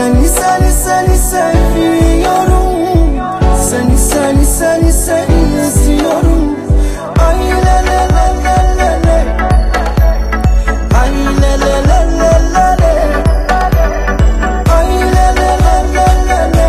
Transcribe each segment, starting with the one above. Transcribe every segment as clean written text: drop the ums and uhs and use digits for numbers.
Seni seni seni seviyorum. Seni seni seni seni istiyorum. Ay le le le le le le. Ay le le le le le le. Ay le le le le le le.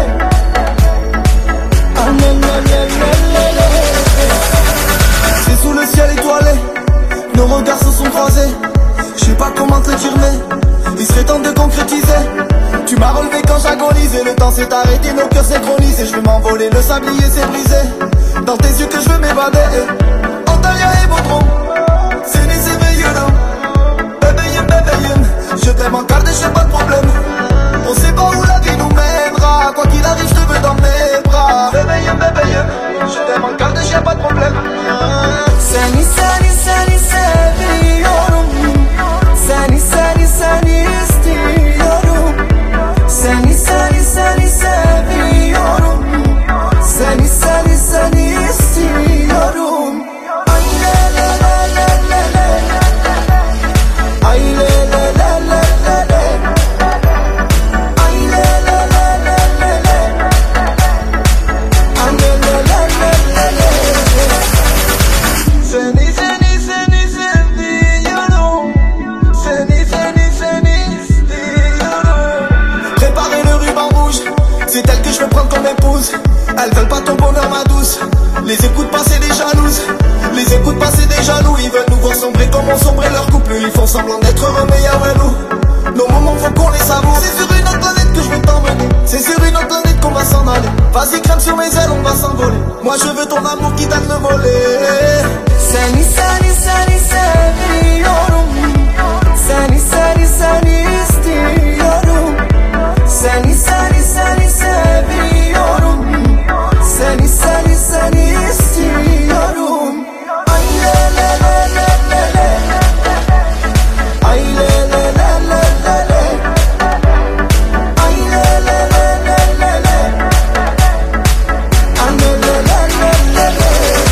Ay le le le le le le. C'est sous le ciel étoilé, nos regards se sont croisés. Je sais pas comment te dire mais il serait temps de concrétiser. Tu m'as relevé quand j'agonisais, le temps s'est arrêté, nos cœurs synchronisés. Je veux m'envoler, le sablier s'est brisé. Dans tes yeux que je veux m'évader. Antalya et Bodrum, seni seviyorum. Bebeğim bebeğim, je t'aime encore, j'ai pas de problème. On sait pas où la vie nous mènera, quoi qu'il arrive je te veux dans mes bras. Bebeğim bebeğim, je t'aime encore, j'ai pas de problème. Seni seni seni seviyorum. Seni seni seni istiyorum. Seni seni seni seviyorum. Seni seni seni istiyorum. Ay le le le le le le. Ay le le le le le le. Ay le le le le le le. Ay le le le le le le. Seni seni seni seviyorum. Seni seni seni istiyorum. Préparez le ruban rouge, c'est elle que je veux prendre comme épouse. Elles veulent pas ton bonheur ma douce. Les écoute pas c'est des jalouses. Les écoute pas c'est des jaloux. Ils veulent nous voir sombrer comme on sombrait leur couple. Ils font semblant d'être heureux mais y'a ouais nous. Nos moments faut qu'on les savoure. C'est sur une autre planète que je veux t'emmener. C'est sur une autre planète qu'on va s'en aller. Vas-y crème sur mes ailes on va s'envoler. Moi je veux ton amour qui t'a le voler. Seni seni seni seviyorum. Seni seni seni istiyorum. Seni seni seni seviyorum. Seni seni seni istiyorum. Ay le le le le le le. Ay le le le le le le. Ay le le le le le le. Ay le le le le le le.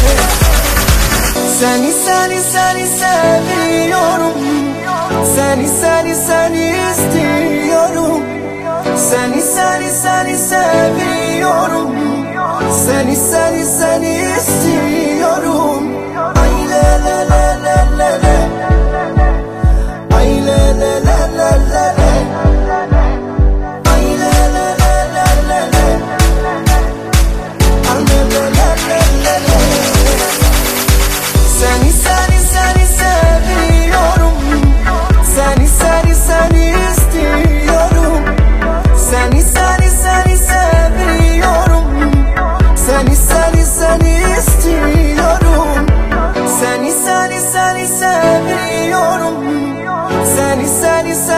Seni seni seni seviyorum. Seni seni seni istiyorum. Seni seni seni seviyorum. Seni seni seni istiyorum. Ay le le le le le le. Ay le le le le le le. Ay le le le le le le. Ay le le le le le le. Seni seni seni seviyorum. Seni seni seni istiyorum. Seni seni seni seviyorum. Seni seni seni istiyorum. Seni seni seni seviyorum. Seni seni seni